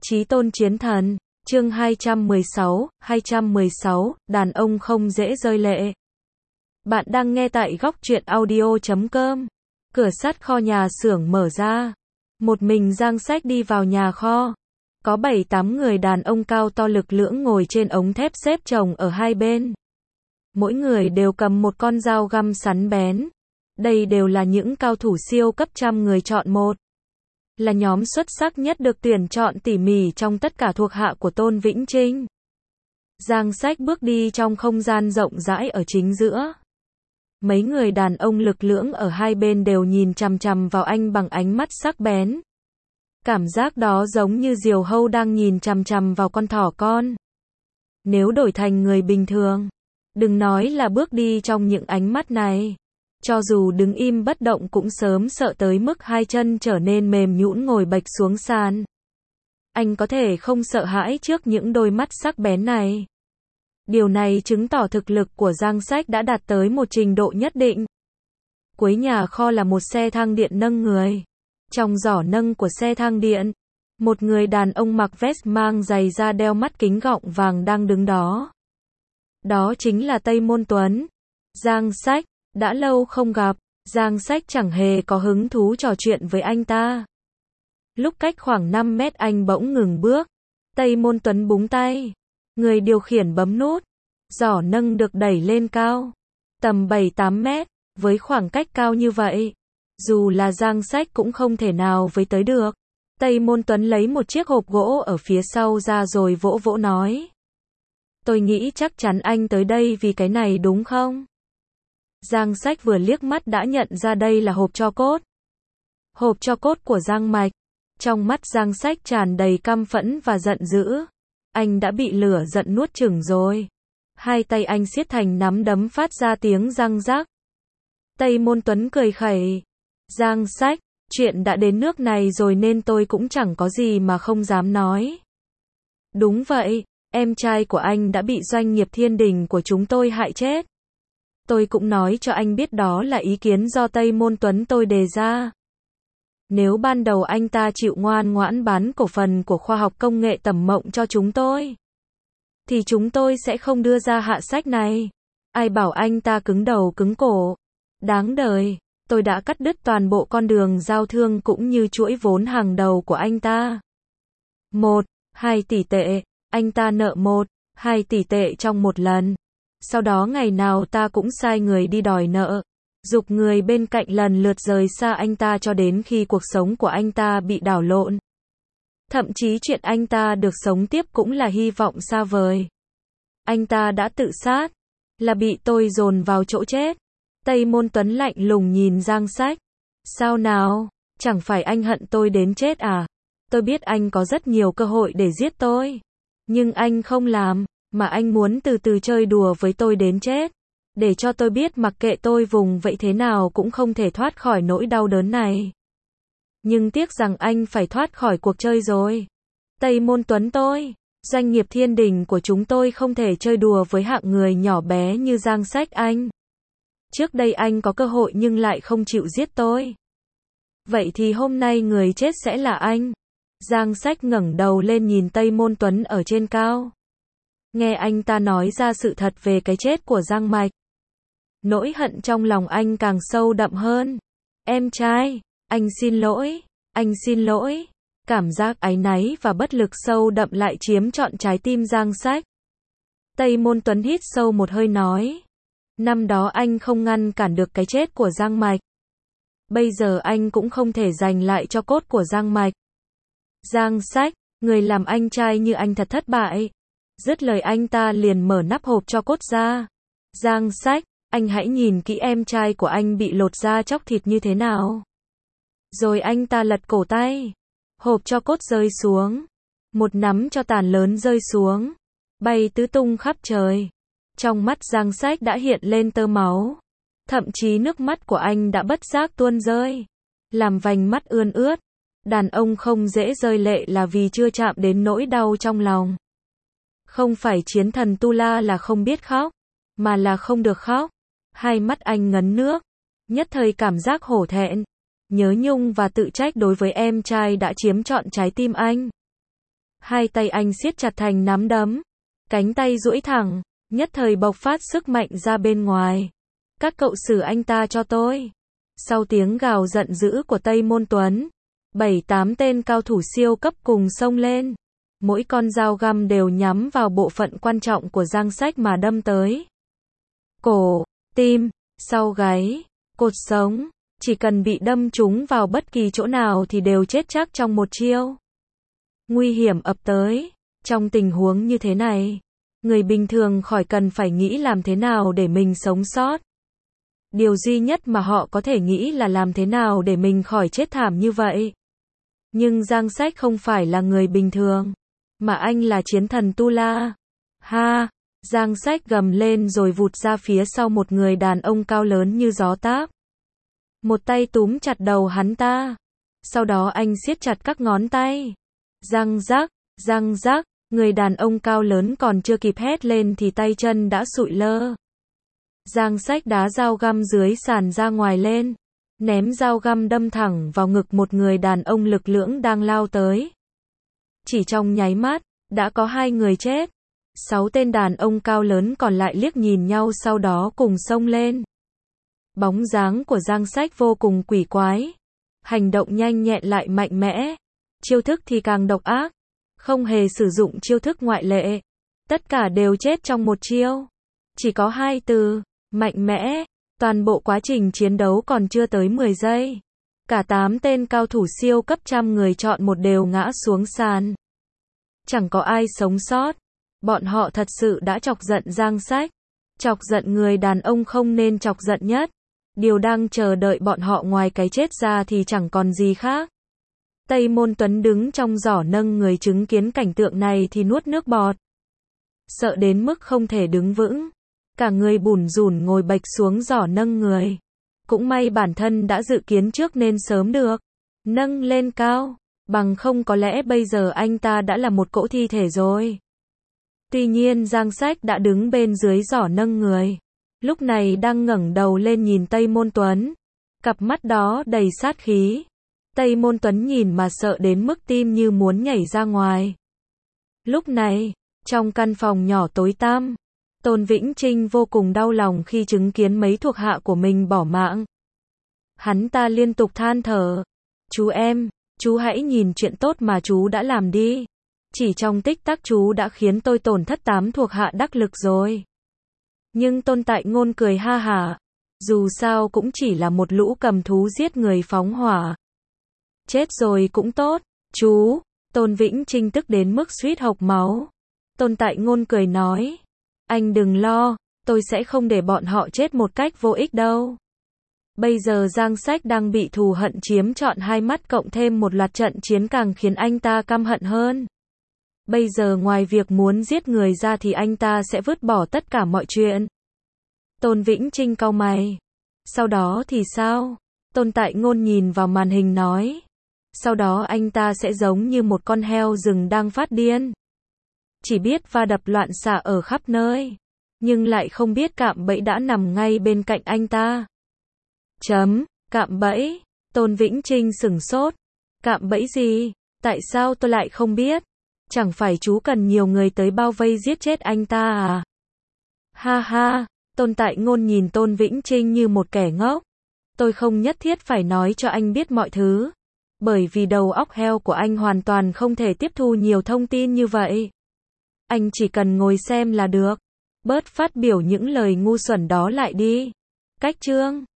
Chí tôn chiến thần, chương 216, đàn ông không dễ rơi lệ. Bạn đang nghe tại góc truyện audio.com. Cửa sắt kho nhà xưởng mở ra. Một mình Giang Sách đi vào nhà kho. Có 7-8 người đàn ông cao to lực lưỡng ngồi trên ống thép xếp chồng ở hai bên. Mỗi người đều cầm một con dao găm sắn bén. Đây đều là những cao thủ siêu cấp trăm người chọn một. Là nhóm xuất sắc nhất được tuyển chọn tỉ mỉ trong tất cả thuộc hạ của Tôn Vĩnh Trinh. Giang Sách bước đi trong không gian rộng rãi ở chính giữa. Mấy người đàn ông lực lưỡng ở hai bên đều nhìn chằm chằm vào anh bằng ánh mắt sắc bén. Cảm giác đó giống như diều hâu đang nhìn chằm chằm vào con thỏ con. Nếu đổi thành người bình thường, đừng nói là bước đi trong những ánh mắt này. Cho dù đứng im bất động cũng sớm sợ tới mức hai chân trở nên mềm nhũn ngồi bệch xuống sàn. Anh có thể không sợ hãi trước những đôi mắt sắc bén này. Điều này chứng tỏ thực lực của Giang Sách đã đạt tới một trình độ nhất định. Cuối nhà kho là một xe thang điện nâng người. Trong giỏ nâng của xe thang điện, một người đàn ông mặc vest mang giày da đeo mắt kính gọng vàng đang đứng đó. Đó chính là Tây Môn Tuấn. Giang Sách, đã lâu không gặp, Giang Sách chẳng hề có hứng thú trò chuyện với anh ta. Lúc cách khoảng 5 mét anh bỗng ngừng bước. Tây Môn Tuấn búng tay. Người điều khiển bấm nút. Giỏ nâng được đẩy lên cao. Tầm 7-8 mét, với khoảng cách cao như vậy. Dù là Giang Sách cũng không thể nào với tới được. Tây Môn Tuấn lấy một chiếc hộp gỗ ở phía sau ra rồi vỗ vỗ nói. Tôi nghĩ chắc chắn anh tới đây vì cái này đúng không? Giang Sách vừa liếc mắt đã nhận ra đây là hộp tro cốt. Hộp tro cốt của Giang Mạch. Trong mắt Giang Sách tràn đầy căm phẫn và giận dữ. Anh đã bị lửa giận nuốt chửng rồi. Hai tay anh siết thành nắm đấm phát ra tiếng răng rắc. Tây Môn Tuấn cười khẩy. Giang Sách, chuyện đã đến nước này rồi nên tôi cũng chẳng có gì mà không dám nói. Đúng vậy, em trai của anh đã bị doanh nghiệp Thiên Đình của chúng tôi hại chết. Tôi cũng nói cho anh biết đó là ý kiến do Tây Môn Tuấn tôi đề ra. Nếu ban đầu anh ta chịu ngoan ngoãn bán cổ phần của khoa học công nghệ Tầm Mộng cho chúng tôi, thì chúng tôi sẽ không đưa ra hạ sách này. Ai bảo anh ta cứng đầu cứng cổ. Đáng đời, tôi đã cắt đứt toàn bộ con đường giao thương cũng như chuỗi vốn hàng đầu của anh ta. 1-2 tỷ tệ, anh ta nợ 1-2 tỷ tệ trong một lần. Sau đó ngày nào ta cũng sai người đi đòi nợ, giục người bên cạnh lần lượt rời xa anh ta cho đến khi cuộc sống của anh ta bị đảo lộn. Thậm chí chuyện anh ta được sống tiếp cũng là hy vọng xa vời. Anh ta đã tự sát, là bị tôi dồn vào chỗ chết. Tây Môn Tuấn lạnh lùng nhìn Giang Sách. Sao nào, chẳng phải anh hận tôi đến chết à? Tôi biết anh có rất nhiều cơ hội để giết tôi. Nhưng anh không làm. Mà anh muốn từ từ chơi đùa với tôi đến chết. Để cho tôi biết mặc kệ tôi vùng vẫy thế nào cũng không thể thoát khỏi nỗi đau đớn này. Nhưng tiếc rằng anh phải thoát khỏi cuộc chơi rồi. Tây Môn Tuấn tôi, doanh nghiệp Thiên Đình của chúng tôi không thể chơi đùa với hạng người nhỏ bé như Giang Sách anh. Trước đây anh có cơ hội nhưng lại không chịu giết tôi. Vậy thì hôm nay người chết sẽ là anh. Giang Sách ngẩng đầu lên nhìn Tây Môn Tuấn ở trên cao. Nghe anh ta nói ra sự thật về cái chết của Giang Mạch. Nỗi hận trong lòng anh càng sâu đậm hơn. Em trai, anh xin lỗi, anh xin lỗi. Cảm giác áy náy và bất lực sâu đậm lại chiếm trọn trái tim Giang Sách. Tây Môn Tuấn hít sâu một hơi nói. Năm đó anh không ngăn cản được cái chết của Giang Mạch. Bây giờ anh cũng không thể giành lại cho cốt của Giang Mạch. Giang Sách, người làm anh trai như anh thật thất bại. Dứt lời anh ta liền mở nắp hộp tro cốt ra. Giang Sách, anh hãy nhìn kỹ em trai của anh bị lột da chóc thịt như thế nào. Rồi anh ta lật cổ tay. Hộp tro cốt rơi xuống. Một nắm tro tàn lớn rơi xuống. Bay tứ tung khắp trời. Trong mắt Giang Sách đã hiện lên tơ máu. Thậm chí nước mắt của anh đã bất giác tuôn rơi. Làm vành mắt ươn ướt. Đàn ông không dễ rơi lệ là vì chưa chạm đến nỗi đau trong lòng. Không phải chiến thần Tu La là không biết khóc, mà là không được khóc. Hai mắt anh ngấn nước. Nhất thời cảm giác hổ thẹn, nhớ nhung và tự trách đối với em trai đã chiếm trọn trái tim anh. Hai tay anh siết chặt thành nắm đấm. Cánh tay duỗi thẳng, nhất thời bộc phát sức mạnh ra bên ngoài. Các cậu xử anh ta cho tôi. Sau tiếng gào giận dữ của Tây Môn Tuấn, 7-8 tên cao thủ siêu cấp cùng xông lên. Mỗi con dao găm đều nhắm vào bộ phận quan trọng của Giang Sách mà đâm tới. Cổ, tim, sau gáy, cột sống, chỉ cần bị đâm trúng vào bất kỳ chỗ nào thì đều chết chắc trong một chiêu. Nguy hiểm ập tới. Trong tình huống như thế này, người bình thường khỏi cần phải nghĩ làm thế nào để mình sống sót. Điều duy nhất mà họ có thể nghĩ là làm thế nào để mình khỏi chết thảm như vậy. Nhưng Giang Sách không phải là người bình thường, mà anh là chiến thần Tu La. Ha! Giang Sách gầm lên rồi vụt ra phía sau một người đàn ông cao lớn như gió táp. Một tay túm chặt đầu hắn ta. Sau đó anh siết chặt các ngón tay. Răng rắc, người đàn ông cao lớn còn chưa kịp hét lên thì tay chân đã sụi lơ. Giang Sách đá dao găm dưới sàn ra ngoài lên, ném dao găm đâm thẳng vào ngực một người đàn ông lực lưỡng đang lao tới. Chỉ trong nháy mắt, đã có 2 người chết. 6 tên đàn ông cao lớn còn lại liếc nhìn nhau sau đó cùng xông lên. Bóng dáng của Giang Sách vô cùng quỷ quái. Hành động nhanh nhẹn lại mạnh mẽ. Chiêu thức thì càng độc ác. Không hề sử dụng chiêu thức ngoại lệ. Tất cả đều chết trong một chiêu. Chỉ có 2 từ, mạnh mẽ. Toàn bộ quá trình chiến đấu còn chưa tới 10 giây. Cả 8 tên cao thủ siêu cấp trăm người chọn một đều ngã xuống sàn. Chẳng có ai sống sót. Bọn họ thật sự đã chọc giận Giang Sách. Chọc giận người đàn ông không nên chọc giận nhất. Điều đang chờ đợi bọn họ ngoài cái chết ra thì chẳng còn gì khác. Tây Môn Tuấn đứng trong giỏ nâng người chứng kiến cảnh tượng này thì nuốt nước bọt. Sợ đến mức không thể đứng vững. Cả người bủn rủn ngồi bạch xuống giỏ nâng người. Cũng may bản thân đã dự kiến trước nên sớm được nâng lên cao. Bằng không có lẽ bây giờ anh ta đã là một cỗ thi thể rồi. Tuy nhiên Giang Sách đã đứng bên dưới giỏ nâng người. Lúc này đang ngẩng đầu lên nhìn Tây Môn Tuấn. Cặp mắt đó đầy sát khí. Tây Môn Tuấn nhìn mà sợ đến mức tim như muốn nhảy ra ngoài. Lúc này, trong căn phòng nhỏ tối tăm, Tôn Vĩnh Trinh vô cùng đau lòng khi chứng kiến mấy thuộc hạ của mình bỏ mạng. Hắn ta liên tục than thở. Chú em, chú hãy nhìn chuyện tốt mà chú đã làm đi. Chỉ trong tích tắc chú đã khiến tôi tổn thất 8 thuộc hạ đắc lực rồi. Nhưng Tôn Tại Ngôn cười ha hả. Dù sao cũng chỉ là một lũ cầm thú giết người phóng hỏa. Chết rồi cũng tốt, chú. Tôn Vĩnh Trinh tức đến mức suýt hộc máu. Tôn Tại Ngôn cười nói. Anh đừng lo, tôi sẽ không để bọn họ chết một cách vô ích đâu. Bây giờ Giang Sách đang bị thù hận chiếm trọn hai mắt cộng thêm một loạt trận chiến càng khiến anh ta căm hận hơn. Bây giờ ngoài việc muốn giết người ra thì anh ta sẽ vứt bỏ tất cả mọi chuyện. Tôn Vĩnh Trinh cau mày. Sau đó thì sao? Tôn Tại Ngôn nhìn vào màn hình nói. Sau đó anh ta sẽ giống như một con heo rừng đang phát điên. Chỉ biết va đập loạn xạ ở khắp nơi. Nhưng lại không biết cạm bẫy đã nằm ngay bên cạnh anh ta. Cạm bẫy. Tôn Vĩnh Trinh sửng sốt. Cạm bẫy gì? Tại sao tôi lại không biết? Chẳng phải chú cần nhiều người tới bao vây giết chết anh ta à? Ha ha, Tôn Tại Ngôn nhìn Tôn Vĩnh Trinh như một kẻ ngốc. Tôi không nhất thiết phải nói cho anh biết mọi thứ. Bởi vì đầu óc heo của anh hoàn toàn không thể tiếp thu nhiều thông tin như vậy. Anh chỉ cần ngồi xem là được. Bớt phát biểu những lời ngu xuẩn đó lại đi. Cách chương